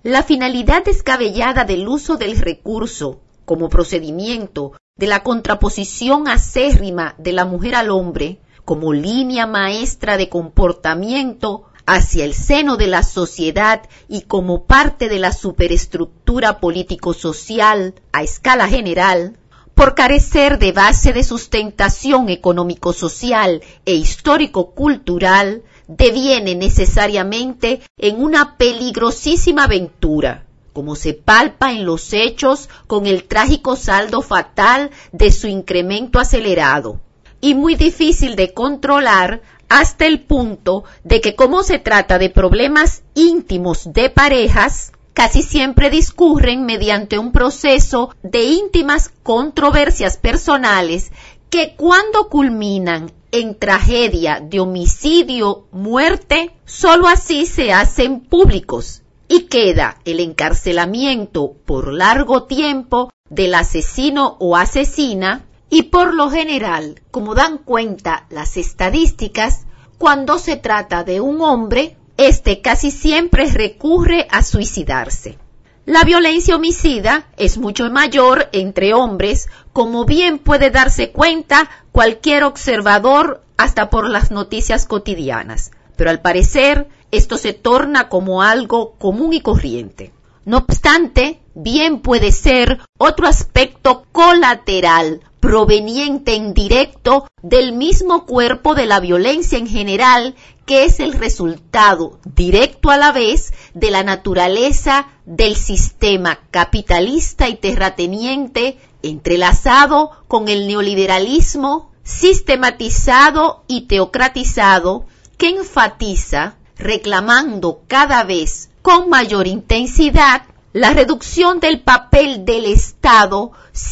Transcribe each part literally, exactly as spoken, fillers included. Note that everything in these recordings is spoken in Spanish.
La finalidad descabellada del uso del recurso como procedimiento de la contraposición acérrima de la mujer al hombre como línea maestra de comportamiento hacia el seno de la sociedad y como parte de la superestructura político-social a escala general, por carecer de base de sustentación económico-social e histórico-cultural, deviene necesariamente en una peligrosísima aventura, como se palpa en los hechos con el trágico saldo fatal de su incremento acelerado, y muy difícil de controlar hasta el punto de que, como se trata de problemas íntimos de parejas, casi siempre discurren mediante un proceso de íntimas controversias personales que, cuando culminan en tragedia de homicidio, muerte, sólo así se hacen públicos y queda el encarcelamiento por largo tiempo del asesino o asesina. Y por lo general, como dan cuenta las estadísticas, cuando se trata de un hombre, este casi siempre recurre a suicidarse. La violencia homicida es mucho mayor entre hombres, como bien puede darse cuenta cualquier observador hasta por las noticias cotidianas, pero al parecer esto se torna como algo común y corriente. No obstante, bien puede ser otro aspecto colateral proveniente en directo del mismo cuerpo de la violencia en general, que es el resultado directo a la vez de la naturaleza del sistema capitalista y terrateniente entrelazado con el neoliberalismo sistematizado y teocratizado, que enfatiza, reclamando cada vez con mayor intensidad, la reducción del papel del Estado,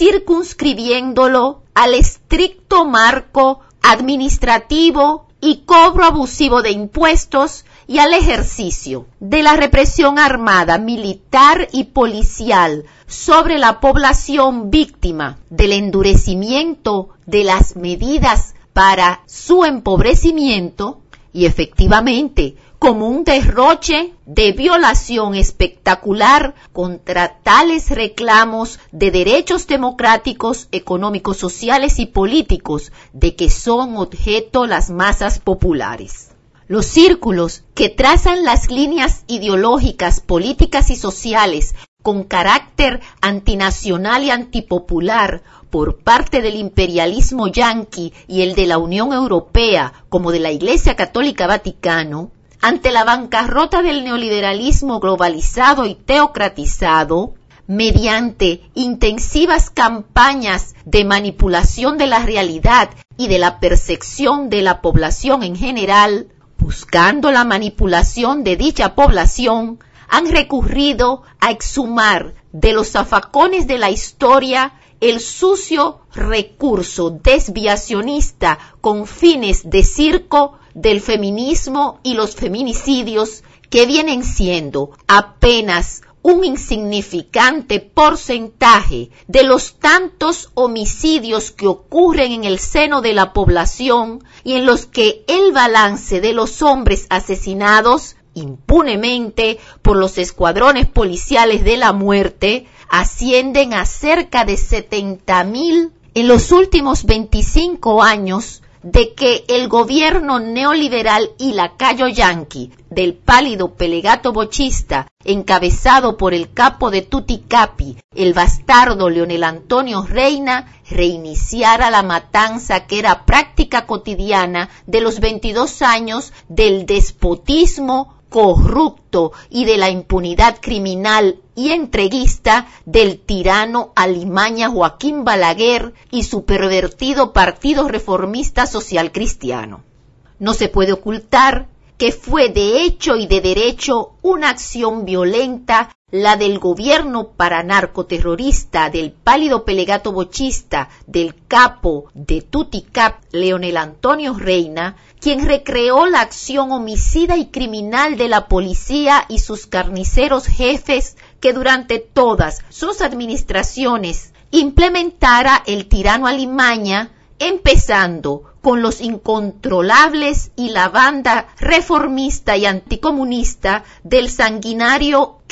circunscribiéndolo al estricto marco administrativo y cobro abusivo de impuestos y al ejercicio de la represión armada, militar y policial sobre la población víctima del endurecimiento de las medidas para su empobrecimiento y, efectivamente, como un derroche de violación espectacular contra tales reclamos de derechos democráticos, económicos, sociales y políticos de que son objeto las masas populares. Los círculos que trazan las líneas ideológicas, políticas y sociales con carácter antinacional y antipopular por parte del imperialismo yanqui y el de la Unión Europea, como de la Iglesia Católica Vaticano, ante la bancarrota del neoliberalismo globalizado y teocratizado, mediante intensivas campañas de manipulación de la realidad y de la percepción de la población en general, buscando la manipulación de dicha población, han recurrido a exhumar de los zafacones de la historia el sucio recurso desviacionista con fines de circo del feminismo y los feminicidios, que vienen siendo apenas un insignificante porcentaje de los tantos homicidios que ocurren en el seno de la población y en los que el balance de los hombres asesinados impunemente por los escuadrones policiales de la muerte ascienden a cerca de setenta mil en los últimos veinticinco años de que el gobierno neoliberal y lacayo yanqui del pálido Pellegato bochista, encabezado por el capo de Tuticapi, el bastardo Leonel Antonio Reina, reiniciara la matanza que era práctica cotidiana de los veintidós años del despotismo corrupto y de la impunidad criminal y entreguista del tirano alimaña Joaquín Balaguer y su pervertido Partido Reformista Social Cristiano. No se puede ocultar que fue de hecho y de derecho una acción violenta la del gobierno paranarcoterrorista del pálido Pellegato bochista del capo de Tuticap, Leonel Antonio Reina, quien recreó la acción homicida y criminal de la policía y sus carniceros jefes que durante todas sus administraciones implementara el tirano alimaña, empezando con los incontrolables y la banda reformista y anticomunista del sanguinario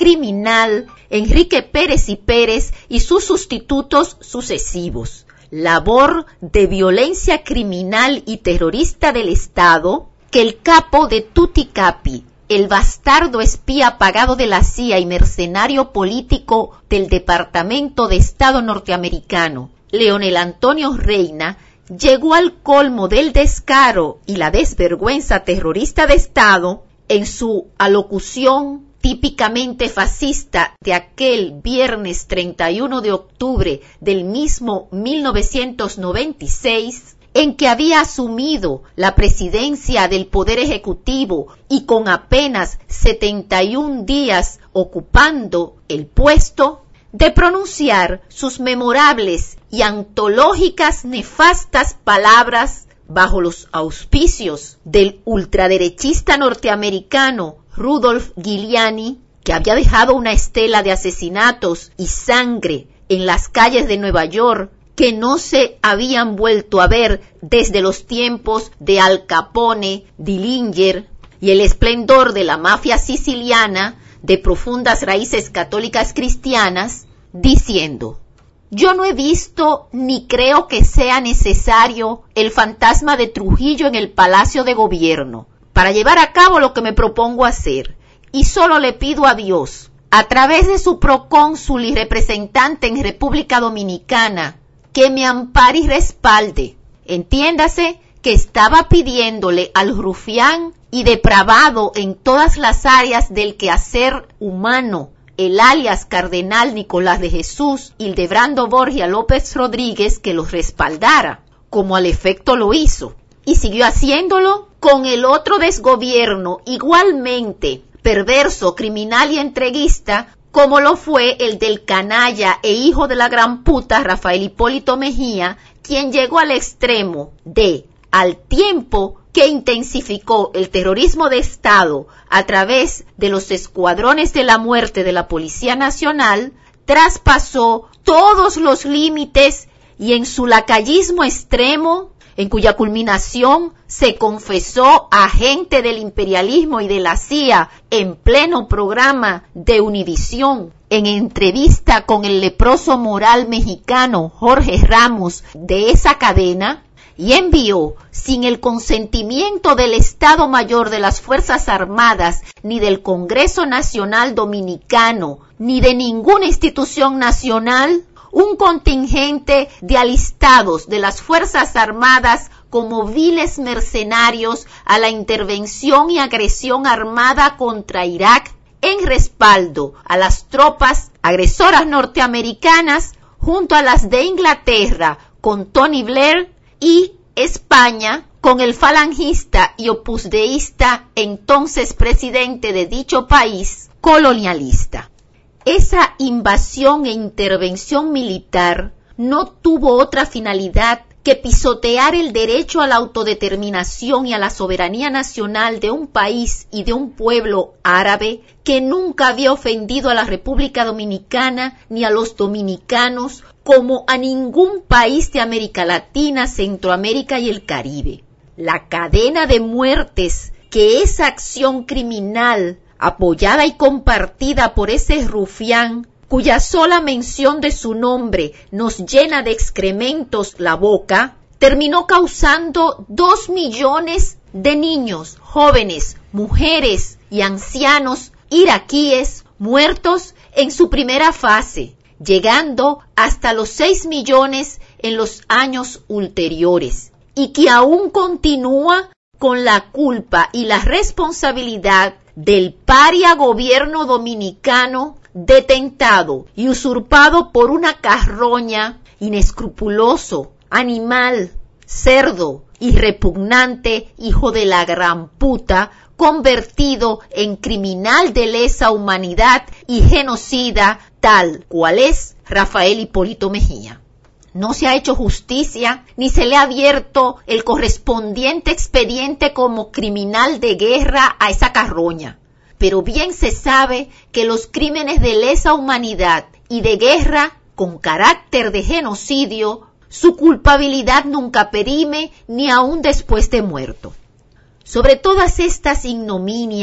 criminal Enrique Pérez y Pérez y sus sustitutos sucesivos. Labor de violencia criminal y terrorista del Estado que el capo de Tuticapi, el bastardo espía pagado de la C I A y mercenario político del Departamento de Estado norteamericano, Leonel Antonio Reina, llegó al colmo del descaro y la desvergüenza terrorista de Estado en su alocución típicamente fascista de aquel viernes treinta y uno de octubre del mismo mil novecientos noventa y seis, en que había asumido la presidencia del Poder Ejecutivo y con apenas setenta y un días ocupando el puesto, de pronunciar sus memorables y antológicas nefastas palabras bajo los auspicios del ultraderechista norteamericano Rudolph Giuliani, que había dejado una estela de asesinatos y sangre en las calles de Nueva York que no se habían vuelto a ver desde los tiempos de Al Capone, Dillinger y el esplendor de la mafia siciliana de profundas raíces católicas cristianas, diciendo: yo no he visto ni creo que sea necesario el fantasma de Trujillo en el Palacio de Gobierno para llevar a cabo lo que me propongo hacer, y solo le pido a Dios, a través de su procónsul y representante en República Dominicana, que me ampare y respalde. Entiéndase que estaba pidiéndole al rufián y depravado en todas las áreas del quehacer humano, el alias Cardenal Nicolás de Jesús Hildebrando Borgia López Rodríguez, que los respaldara, como al efecto lo hizo, y siguió haciéndolo con el otro desgobierno igualmente perverso, criminal y entreguista, como lo fue el del canalla e hijo de la gran puta Rafael Hipólito Mejía, quien llegó al extremo de, al tiempo que intensificó el terrorismo de Estado a través de los escuadrones de la muerte de la Policía Nacional, traspasó todos los límites y en su lacayismo extremo, en cuya culminación se confesó agente del imperialismo y de la C I A en pleno programa de Univisión, en entrevista con el leproso moral mexicano Jorge Ramos de esa cadena, y envió, sin el consentimiento del Estado Mayor de las Fuerzas Armadas, ni del Congreso Nacional Dominicano, ni de ninguna institución nacional, un contingente de alistados de las Fuerzas Armadas como viles mercenarios a la intervención y agresión armada contra Irak en respaldo a las tropas agresoras norteamericanas junto a las de Inglaterra con Tony Blair y España con el falangista y opusdeísta entonces presidente de dicho país colonialista. Esa invasión e intervención militar no tuvo otra finalidad que pisotear el derecho a la autodeterminación y a la soberanía nacional de un país y de un pueblo árabe que nunca había ofendido a la República Dominicana ni a los dominicanos, como a ningún país de América Latina, Centroamérica y el Caribe. La cadena de muertes que esa acción criminal, apoyada y compartida por ese rufián, cuya sola mención de su nombre nos llena de excrementos la boca, terminó causando dos millones de niños, jóvenes, mujeres y ancianos iraquíes muertos en su primera fase, llegando hasta los seis millones en los años ulteriores, y que aún continúa con la culpa y la responsabilidad del paria gobierno dominicano detentado y usurpado por una carroña inescrupuloso, animal, cerdo y repugnante hijo de la gran puta, convertido en criminal de lesa humanidad y genocida tal cual es Rafael Hipólito Mejía. No se ha hecho justicia ni se le ha abierto el correspondiente expediente como criminal de guerra a esa carroña. Pero bien se sabe que los crímenes de lesa humanidad y de guerra con carácter de genocidio, su culpabilidad nunca perime ni aún después de muerto. Sobre todas estas ignominias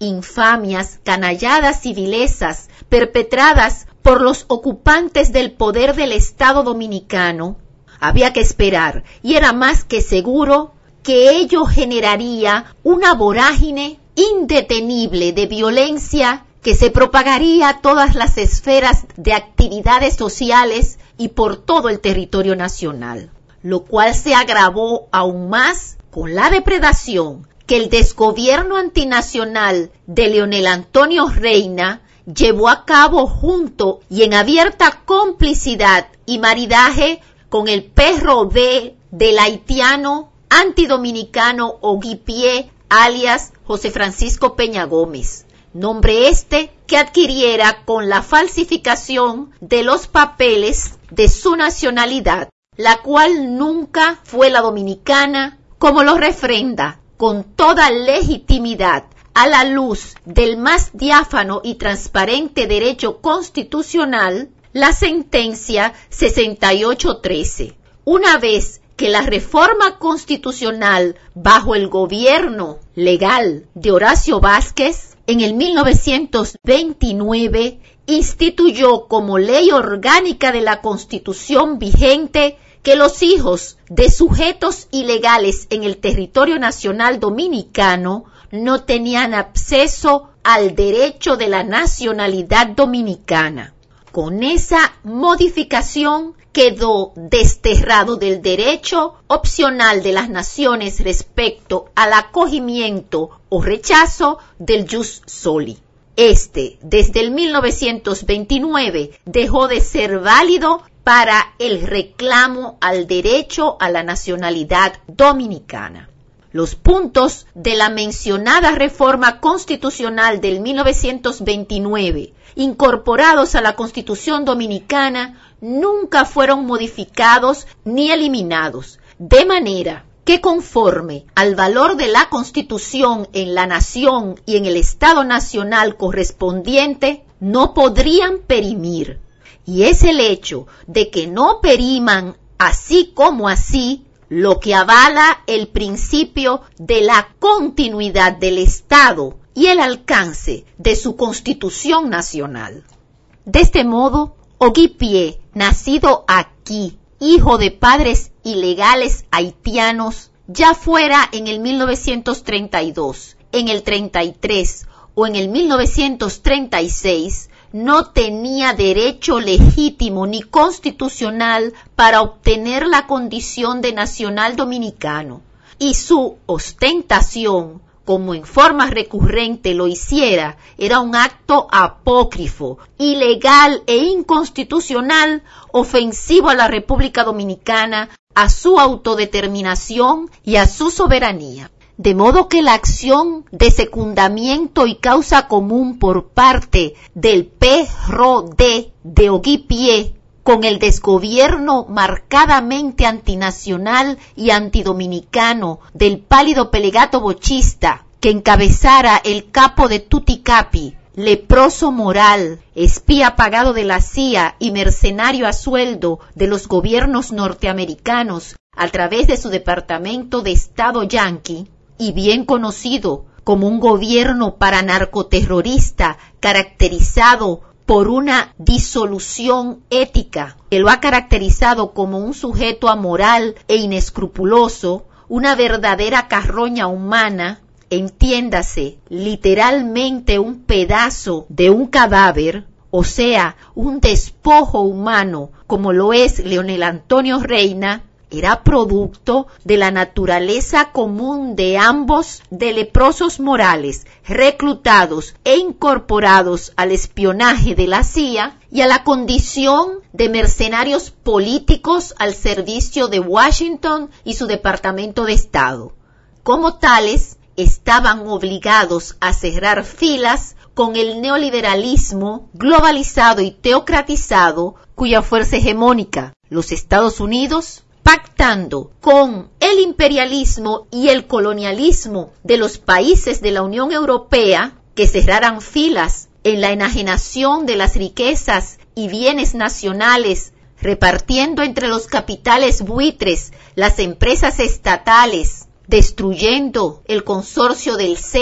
infamias, canalladas y vilezas perpetradas por los ocupantes del poder del Estado Dominicano, había que esperar, y era más que seguro, que ello generaría una vorágine indetenible de violencia que se propagaría a todas las esferas de actividades sociales y por todo el territorio nacional, lo cual se agravó aún más con la depredación que el desgobierno antinacional de Leonel Antonio Reina llevó a cabo junto y en abierta complicidad y maridaje con el P R O D del haitiano antidominicano Ogui Pie, alias José Francisco Peña Gómez, nombre este que adquiriera con la falsificación de los papeles de su nacionalidad, la cual nunca fue la dominicana, como lo refrenda con toda legitimidad a la luz del más diáfano y transparente derecho constitucional, la sentencia sesenta y ocho trece. Una vez que la reforma constitucional bajo el gobierno legal de Horacio Vázquez en el mil novecientos veintinueve instituyó como ley orgánica de la Constitución vigente que los hijos de sujetos ilegales en el territorio nacional dominicano no tenían acceso al derecho de la nacionalidad dominicana. Con esa modificación quedó desterrado del derecho opcional de las naciones respecto al acogimiento o rechazo del jus soli. Este, desde el mil novecientos veintinueve, dejó de ser válido para el reclamo al derecho a la nacionalidad dominicana. Los puntos de la mencionada reforma constitucional del mil novecientos veintinueve, incorporados a la Constitución Dominicana, nunca fueron modificados ni eliminados, de manera que conforme al valor de la Constitución en la nación y en el Estado nacional correspondiente, no podrían perimir. Y es el hecho de que no periman así como así lo que avala el principio de la continuidad del Estado y el alcance de su Constitución nacional. De este modo, Ogui Pie, nacido aquí, hijo de padres ilegales haitianos, ya fuera en el mil novecientos treinta y dos, en el treinta y tres o en el mil novecientos treinta y seis, no tenía derecho legítimo ni constitucional para obtener la condición de nacional dominicano, y su ostentación, como en forma recurrente lo hiciera, era un acto apócrifo, ilegal e inconstitucional, ofensivo a la República Dominicana, a su autodeterminación y a su soberanía. De modo que la acción de secundamiento y causa común por parte del P R O D de Ogui Pie con el desgobierno marcadamente antinacional y antidominicano del pálido Pelagato Bochista que encabezara el capo de Tuticapi, leproso moral, espía pagado de la C I A y mercenario a sueldo de los gobiernos norteamericanos a través de su Departamento de Estado yanqui, y bien conocido como un gobierno paranarcoterrorista caracterizado por una disolución ética que lo ha caracterizado como un sujeto amoral e inescrupuloso, una verdadera carroña humana, entiéndase, literalmente un pedazo de un cadáver, o sea, un despojo humano como lo es Leonel Antonio Reina, era producto de la naturaleza común de ambos de leprosos morales, reclutados e incorporados al espionaje de la C I A y a la condición de mercenarios políticos al servicio de Washington y su Departamento de Estado. Como tales, estaban obligados a cerrar filas con el neoliberalismo globalizado y teocratizado cuya fuerza hegemónica, los Estados Unidos, pactando con el imperialismo y el colonialismo de los países de la Unión Europea, que cerraran filas en la enajenación de las riquezas y bienes nacionales, repartiendo entre los capitales buitres las empresas estatales, destruyendo el consorcio del C E A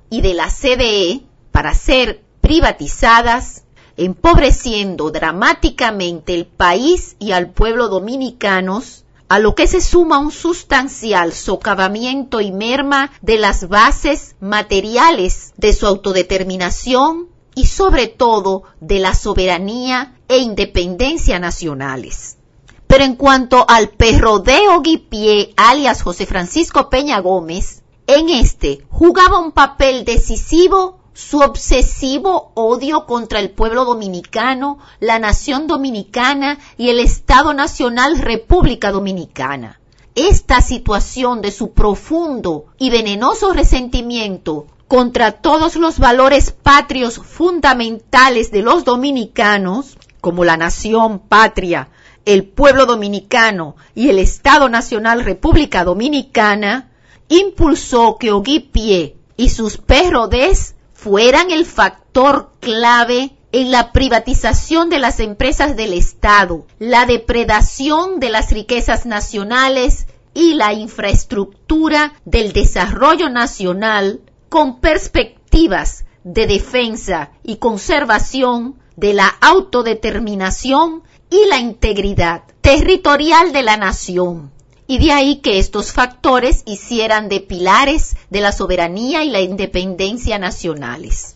y de la C D E para ser privatizadas, empobreciendo dramáticamente el país y al pueblo dominicanos, a lo que se suma un sustancial socavamiento y merma de las bases materiales de su autodeterminación y sobre todo de la soberanía e independencia nacionales. Pero en cuanto al perro de Oguipié, alias José Francisco Peña Gómez, en este jugaba un papel decisivo su obsesivo odio contra el pueblo dominicano, la nación dominicana y el Estado Nacional República Dominicana. Esta situación de su profundo y venenoso resentimiento contra todos los valores patrios fundamentales de los dominicanos, como la nación patria, el pueblo dominicano y el Estado Nacional República Dominicana, impulsó que Oguipié y sus perrodes fueran el factor clave en la privatización de las empresas del Estado, la depredación de las riquezas nacionales y la infraestructura del desarrollo nacional con perspectivas de defensa y conservación de la autodeterminación y la integridad territorial de la nación. Y de ahí que estos factores hicieran de pilares de la soberanía y la independencia nacionales.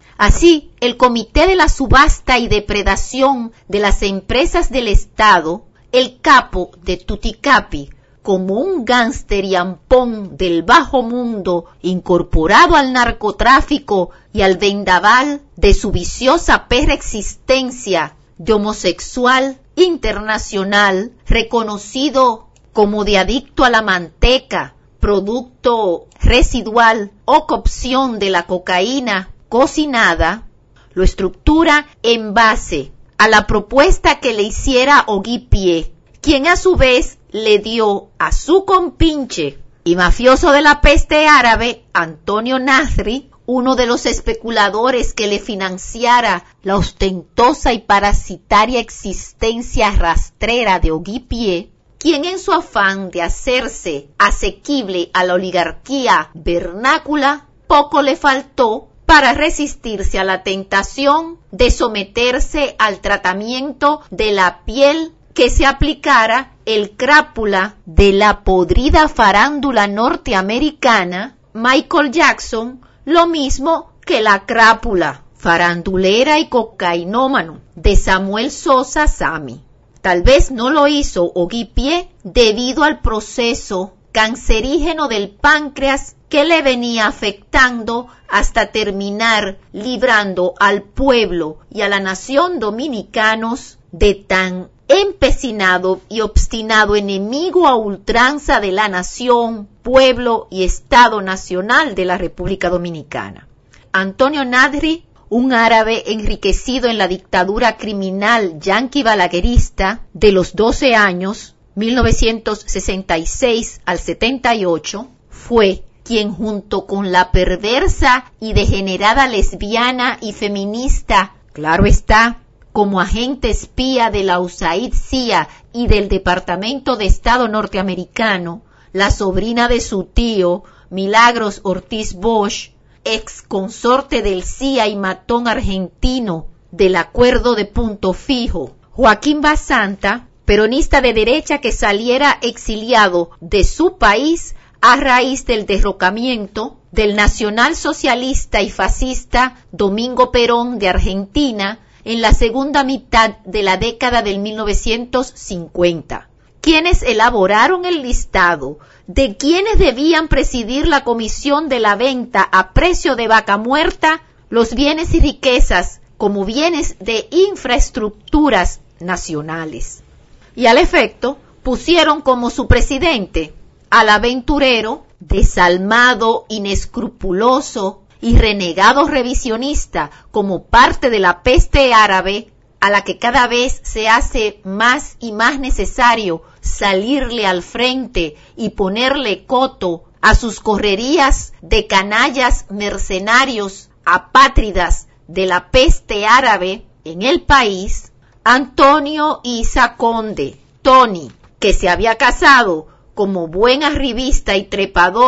Así, el Comité de la Subasta y Depredación de las Empresas del Estado, el capo de Tuticapi, como un gánster y ampón del bajo mundo incorporado al narcotráfico y al vendaval de su viciosa perra existencia de homosexual internacional, reconocido como de adicto a la manteca, producto residual o cocción de la cocaína cocinada, lo estructura en base a la propuesta que le hiciera Oguipié, quien a su vez le dio a su compinche y mafioso de la peste árabe, Antonio Nadri, uno de los especuladores que le financiara la ostentosa y parasitaria existencia rastrera de Oguipié, quien en su afán de hacerse asequible a la oligarquía vernácula, poco le faltó para resistirse a la tentación de someterse al tratamiento de la piel que se aplicara el crápula de la podrida farándula norteamericana, Michael Jackson, lo mismo que la crápula farandulera y cocainómano de Samuel Sosa Sammy. Tal vez no lo hizo Oguipié debido al proceso cancerígeno del páncreas que le venía afectando hasta terminar librando al pueblo y a la nación dominicanos de tan empecinado y obstinado enemigo a ultranza de la nación, pueblo y Estado Nacional de la República Dominicana. Antonio Nadri, un árabe enriquecido en la dictadura criminal yanqui balaguerista de los doce años, mil novecientos sesenta y seis al setenta y ocho, fue quien junto con la perversa y degenerada lesbiana y feminista, claro está, como agente espía de la U S A I D C I A y del Departamento de Estado norteamericano, la sobrina de su tío, Milagros Ortiz Bosch, ex consorte del C I A y matón argentino del Acuerdo de Punto Fijo, Joaquín Basanta, peronista de derecha que saliera exiliado de su país a raíz del derrocamiento del nacionalsocialista y fascista Domingo Perón de Argentina en la segunda mitad de la década del mil novecientos cincuenta, quienes elaboraron el listado de quienes debían presidir la comisión de la venta a precio de vaca muerta los bienes y riquezas como bienes de infraestructuras nacionales. Y al efecto pusieron como su presidente al aventurero, desalmado, inescrupuloso y renegado revisionista como parte de la peste árabe a la que cada vez se hace más y más necesario salirle al frente y ponerle coto a sus correrías de canallas mercenarios apátridas de la peste árabe en el país, Antonio Isa Conde, Tony, que se había casado como buen arribista y trepador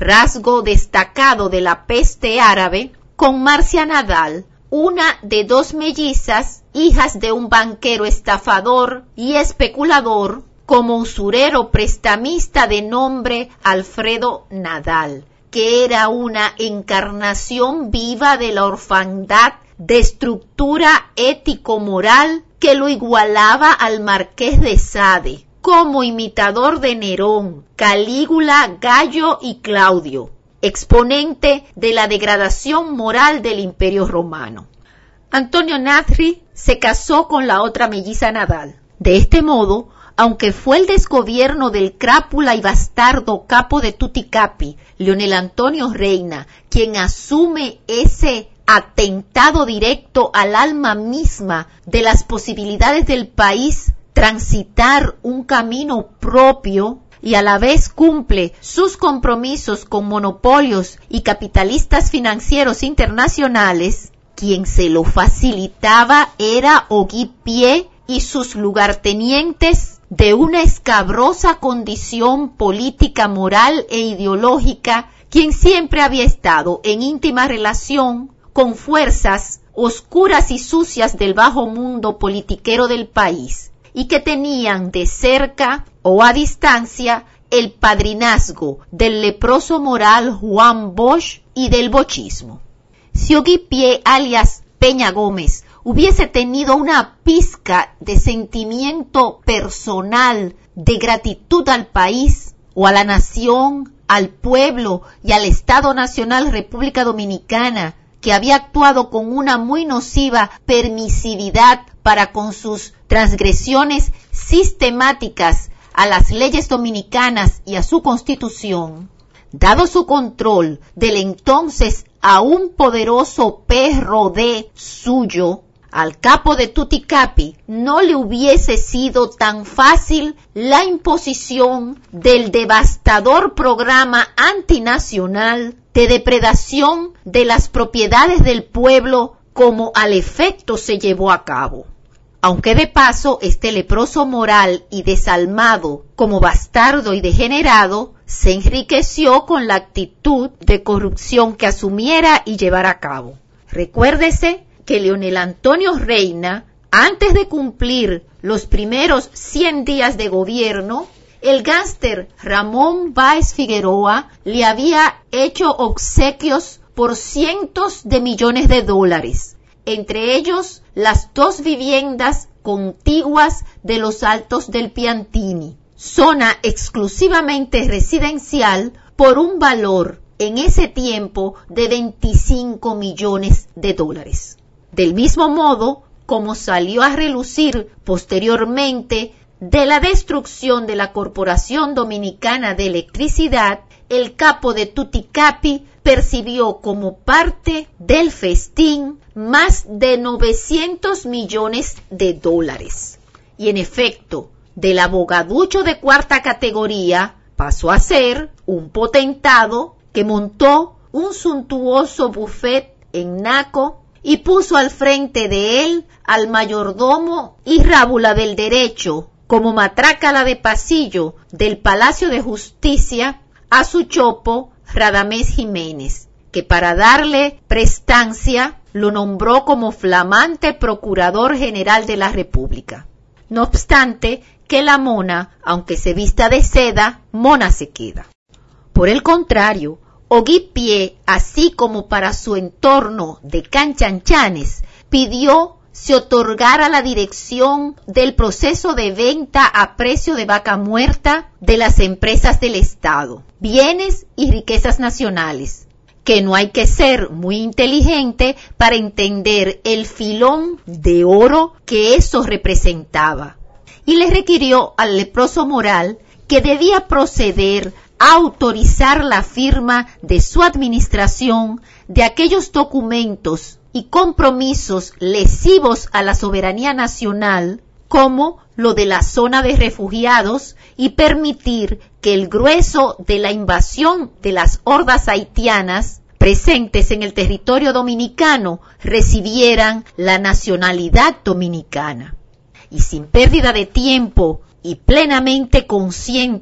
rasgo destacado de la peste árabe, con Marcia Nadal, una de dos mellizas, hijas de un banquero estafador y especulador, como usurero prestamista de nombre Alfredo Nadal, que era una encarnación viva de la orfandad de estructura ético-moral que lo igualaba al Marqués de Sade, como imitador de Nerón, Calígula, Gallo y Claudio, exponente de la degradación moral del Imperio Romano. Antonio Nadri se casó con la otra melliza Nadal. De este modo, aunque fue el desgobierno del crápula y bastardo capo de Tuticapi, Leonel Antonio Reina, quien asume ese atentado directo al alma misma de las posibilidades del país transitar un camino propio, y a la vez cumple sus compromisos con monopolios y capitalistas financieros internacionales, quien se lo facilitaba era Ogui Pie y sus lugartenientes de una escabrosa condición política, moral e ideológica, quien siempre había estado en íntima relación con fuerzas oscuras y sucias del bajo mundo politiquero del país, y que tenían de cerca o a distancia el padrinazgo del leproso moral Juan Bosch y del bochismo. Si Ogui Pie, alias Peña Gómez, hubiese tenido una pizca de sentimiento personal de gratitud al país o a la nación, al pueblo y al Estado Nacional República Dominicana, que había actuado con una muy nociva permisividad para con sus transgresiones sistemáticas a las leyes dominicanas y a su constitución, dado su control del entonces aún poderoso P R D suyo, al capo de Tuticapi no le hubiese sido tan fácil la imposición del devastador programa antinacional de depredación de las propiedades del pueblo como al efecto se llevó a cabo. Aunque de paso este leproso moral y desalmado como bastardo y degenerado se enriqueció con la actitud de corrupción que asumiera y llevara a cabo. Recuérdese que Leonel Antonio Reina, antes de cumplir los primeros cien días de gobierno, el gángster Ramón Báez Figueroa le había hecho obsequios por cientos de millones de dólares, entre ellos las dos viviendas contiguas de los Altos del Piantini, zona exclusivamente residencial, por un valor en ese tiempo de veinticinco millones de dólares. Del mismo modo, como salió a relucir posteriormente de la destrucción de la Corporación Dominicana de Electricidad, el capo de Tuticapi percibió como parte del festín más de novecientos millones de dólares. Y en efecto, del abogaducho de cuarta categoría pasó a ser un potentado que montó un suntuoso buffet en Naco y puso al frente de él al mayordomo y rábula del derecho, como matrácala de pasillo del Palacio de Justicia, a su chopo Radamés Jiménez, que para darle prestancia lo nombró como flamante Procurador General de la República. No obstante que la mona, aunque se vista de seda, mona se queda. Por el contrario, Ogui Pie, así como para su entorno de canchanchanes, pidió se otorgara la dirección del proceso de venta a precio de vaca muerta de las empresas del Estado, bienes y riquezas nacionales, que no hay que ser muy inteligente para entender el filón de oro que eso representaba, y le requirió al leproso moral que debía proceder a autorizar la firma de su administración de aquellos documentos y compromisos lesivos a la soberanía nacional, como lo de la zona de refugiados, y permitir que el grueso de la invasión de las hordas haitianas presentes en el territorio dominicano recibieran la nacionalidad dominicana. Y sin pérdida de tiempo y plenamente consciente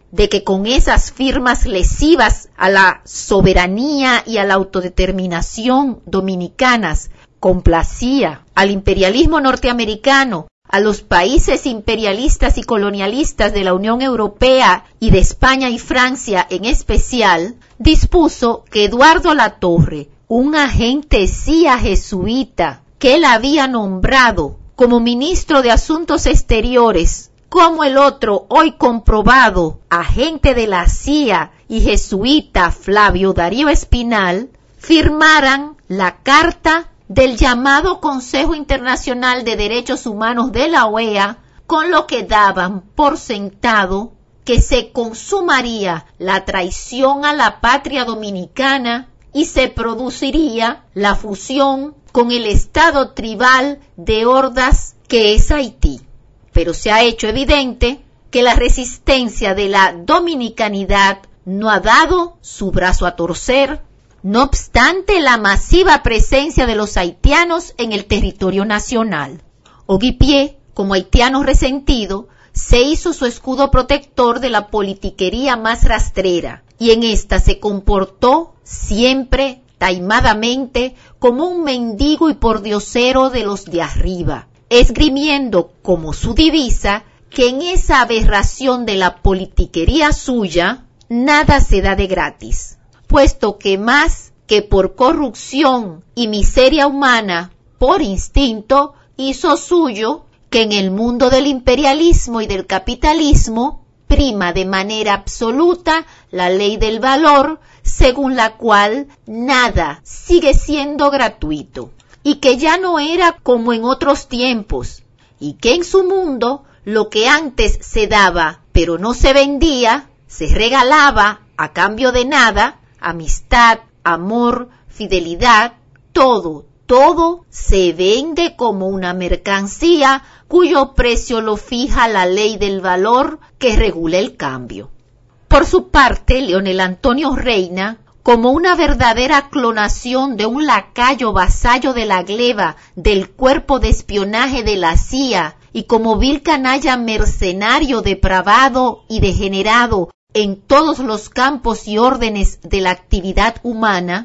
de que con esas firmas lesivas a la soberanía y a la autodeterminación dominicanas complacía al imperialismo norteamericano, a los países imperialistas y colonialistas de la Unión Europea y de España y Francia en especial, dispuso que Eduardo Latorre, un agente C I A jesuita que él había nombrado como ministro de Asuntos Exteriores, como el otro hoy comprobado agente de la C I A y jesuita Flavio Darío Espinal, firmaran la carta del llamado Consejo Internacional de Derechos Humanos de la O E A, con lo que daban por sentado que se consumaría la traición a la patria dominicana y se produciría la fusión con el estado tribal de Hordas que es Haití. Pero se ha hecho evidente que la resistencia de la dominicanidad no ha dado su brazo a torcer, no obstante la masiva presencia de los haitianos en el territorio nacional. Oguipié, como haitiano resentido, se hizo su escudo protector de la politiquería más rastrera, y en esta se comportó siempre taimadamente como un mendigo y pordiosero de los de arriba, esgrimiendo como su divisa que en esa aberración de la politiquería suya nada se da de gratis, puesto que más que por corrupción y miseria humana, por instinto, hizo suyo que en el mundo del imperialismo y del capitalismo prima de manera absoluta la ley del valor, según la cual nada sigue siendo gratuito, y que ya no era como en otros tiempos, y que en su mundo lo que antes se daba pero no se vendía, se regalaba a cambio de nada, amistad, amor, fidelidad, todo, todo se vende como una mercancía cuyo precio lo fija la ley del valor que regula el cambio. Por su parte, Leonel Antonio Reina, como una verdadera clonación de un lacayo vasallo de la gleba del cuerpo de espionaje de la C I A y como vil canalla mercenario depravado y degenerado en todos los campos y órdenes de la actividad humana,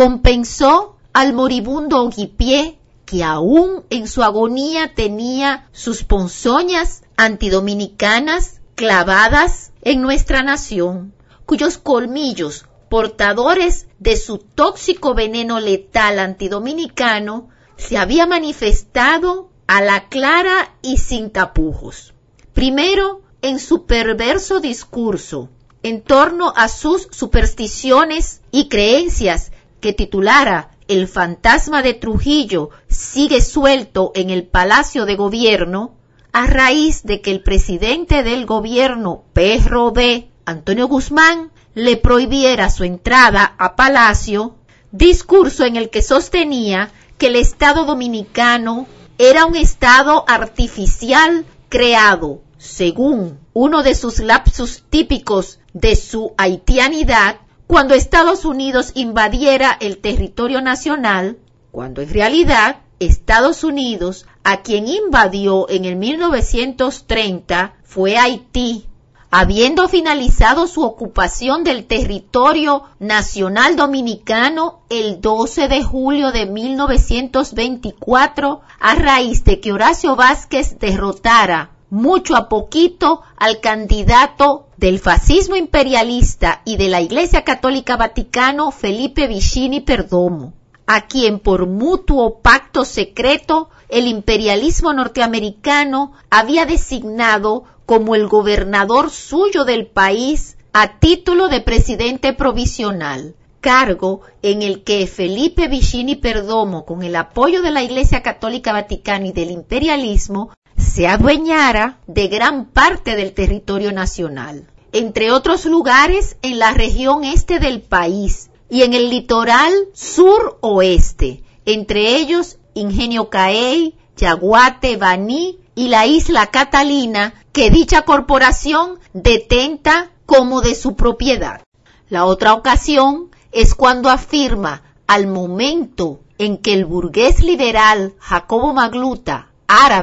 compensó al moribundo Oguipié, que aún en su agonía tenía sus ponzoñas antidominicanas clavadas en nuestra nación, cuyos colmillos, portadores de su tóxico veneno letal antidominicano, se había manifestado a la clara y sin tapujos. Primero, en su perverso discurso en torno a sus supersticiones y creencias que titulara El fantasma de Trujillo sigue suelto en el Palacio de Gobierno, a raíz de que el presidente del gobierno P R O D, Antonio Guzmán, le prohibiera su entrada a Palacio, discurso en el que sostenía que el Estado dominicano era un Estado artificial creado, según uno de sus lapsus típicos de su haitianidad, cuando Estados Unidos invadiera el territorio nacional, cuando en realidad Estados Unidos, a quien invadió en el mil novecientos treinta, fue Haití, habiendo finalizado su ocupación del territorio nacional dominicano el doce de julio de mil novecientos veinticuatro, a raíz de que Horacio Vázquez derrotara mucho a poquito al candidato del fascismo imperialista y de la Iglesia Católica Vaticano, Felipe Vicini Perdomo, a quien por mutuo pacto secreto el imperialismo norteamericano había designado como el gobernador suyo del país a título de presidente provisional, cargo en el que Felipe Vicini Perdomo, con el apoyo de la Iglesia Católica Vaticana y del imperialismo, se adueñara de gran parte del territorio nacional, entre otros lugares en la región este del país y en el litoral sur-oeste, entre ellos Ingenio Caey, Yaguate, Baní y la isla Catalina, que dicha corporación detenta como de su propiedad. La otra ocasión es cuando afirma, al momento en que el burgués liberal Jacobo Magluta, árabe,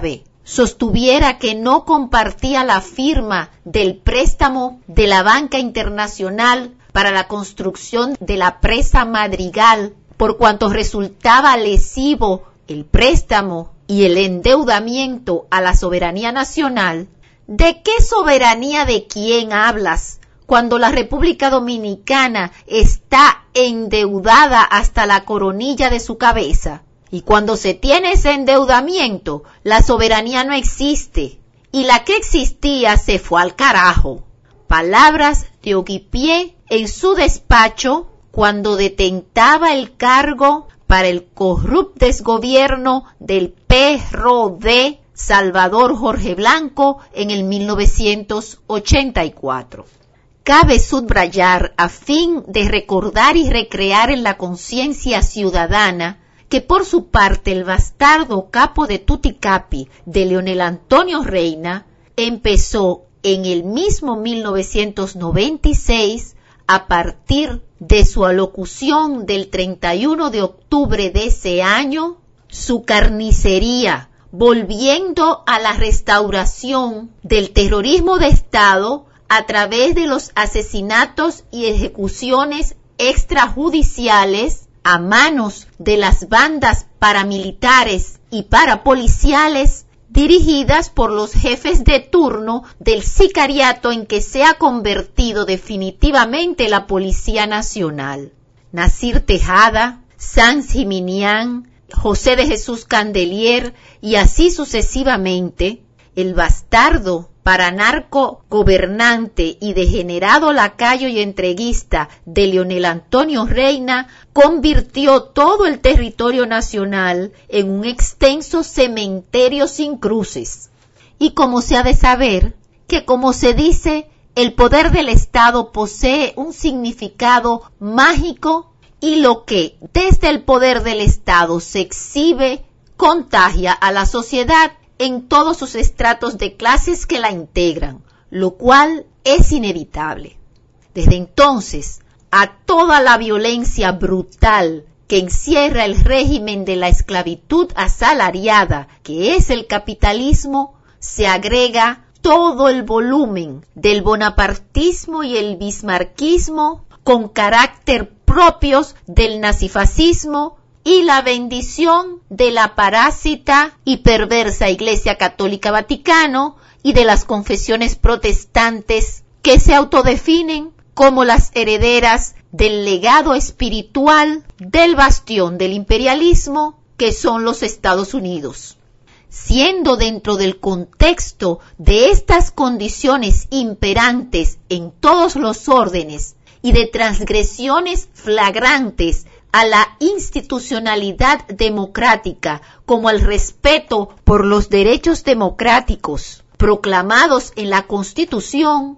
sostuviera que no compartía la firma del préstamo de la banca internacional para la construcción de la presa Madrigal, por cuanto resultaba lesivo el préstamo y el endeudamiento a la soberanía nacional, ¿de qué soberanía de quién hablas cuando la República Dominicana está endeudada hasta la coronilla de su cabeza? Y cuando se tiene ese endeudamiento, la soberanía no existe, y la que existía se fue al carajo. Palabras de Oguipié en su despacho cuando detentaba el cargo para el corrupto desgobierno del P R O D Salvador Jorge Blanco en el mil novecientos ochenta y cuatro. Cabe subrayar, a fin de recordar y recrear en la conciencia ciudadana, que por su parte el bastardo capo de Tuticapi de Leonel Antonio Reina empezó en el mismo mil novecientos noventa y seis, a partir de su alocución del treinta y uno de octubre de ese año, su carnicería, volviendo a la restauración del terrorismo de Estado a través de los asesinatos y ejecuciones extrajudiciales a manos de las bandas paramilitares y parapoliciales dirigidas por los jefes de turno del sicariato en que se ha convertido definitivamente la Policía Nacional. Nasir Tejada, Sanz Jiminián, José de Jesús Candelier y así sucesivamente, el bastardo paranarco gobernante y degenerado lacayo y entreguista de Leonel Antonio Reina convirtió todo el territorio nacional en un extenso cementerio sin cruces. Y como se ha de saber, que como se dice, el poder del Estado posee un significado mágico y lo que desde el poder del Estado se exhibe contagia a la sociedad en todos sus estratos de clases que la integran, lo cual es inevitable. Desde entonces, a toda la violencia brutal que encierra el régimen de la esclavitud asalariada, que es el capitalismo, se agrega todo el volumen del bonapartismo y el bismarquismo con carácter propios del nazifascismo y la bendición de la parásita y perversa Iglesia Católica Vaticano y de las confesiones protestantes que se autodefinen como las herederas del legado espiritual del bastión del imperialismo que son los Estados Unidos. Siendo dentro del contexto de estas condiciones imperantes en todos los órdenes y de transgresiones flagrantes a la institucionalidad democrática como al respeto por los derechos democráticos proclamados en la Constitución,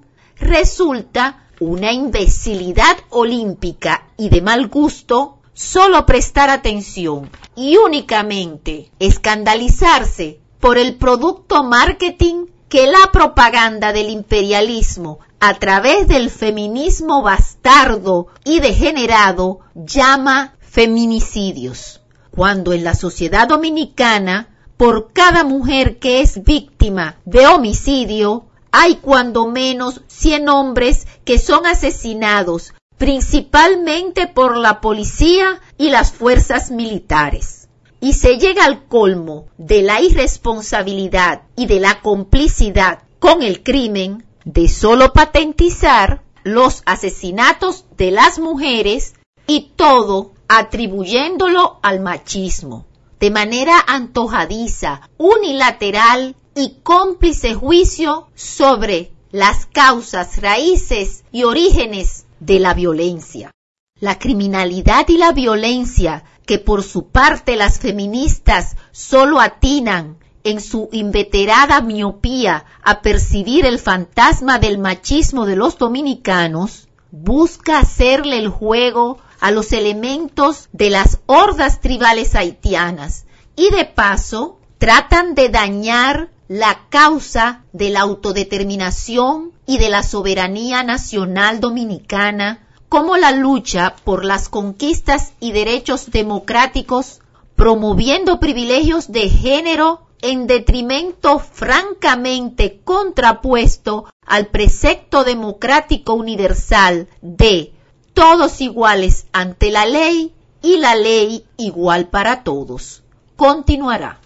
resulta una imbecilidad olímpica y de mal gusto solo prestar atención y únicamente escandalizarse por el producto marketing que la propaganda del imperialismo a través del feminismo bastardo y degenerado llama feminicidios, cuando en la sociedad dominicana, por cada mujer que es víctima de homicidio, hay cuando menos cien hombres que son asesinados, principalmente por la policía y las fuerzas militares. Y se llega al colmo de la irresponsabilidad y de la complicidad con el crimen de solo patentizar los asesinatos de las mujeres y todo atribuyéndolo al machismo, de manera antojadiza, unilateral y cómplice juicio sobre las causas, raíces y orígenes de la violencia. La criminalidad y la violencia que por su parte las feministas solo atinan en su inveterada miopía a percibir el fantasma del machismo de los dominicanos, busca hacerle el juego a los elementos de las hordas tribales haitianas y de paso tratan de dañar la causa de la autodeterminación y de la soberanía nacional dominicana, como la lucha por las conquistas y derechos democráticos, promoviendo privilegios de género en detrimento francamente contrapuesto al precepto democrático universal de todos iguales ante la ley y la ley igual para todos. Continuará.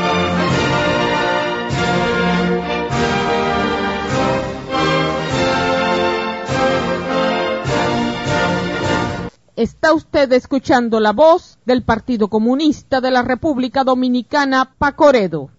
Está usted escuchando la voz del Partido Comunista de la República Dominicana, Pacoredo.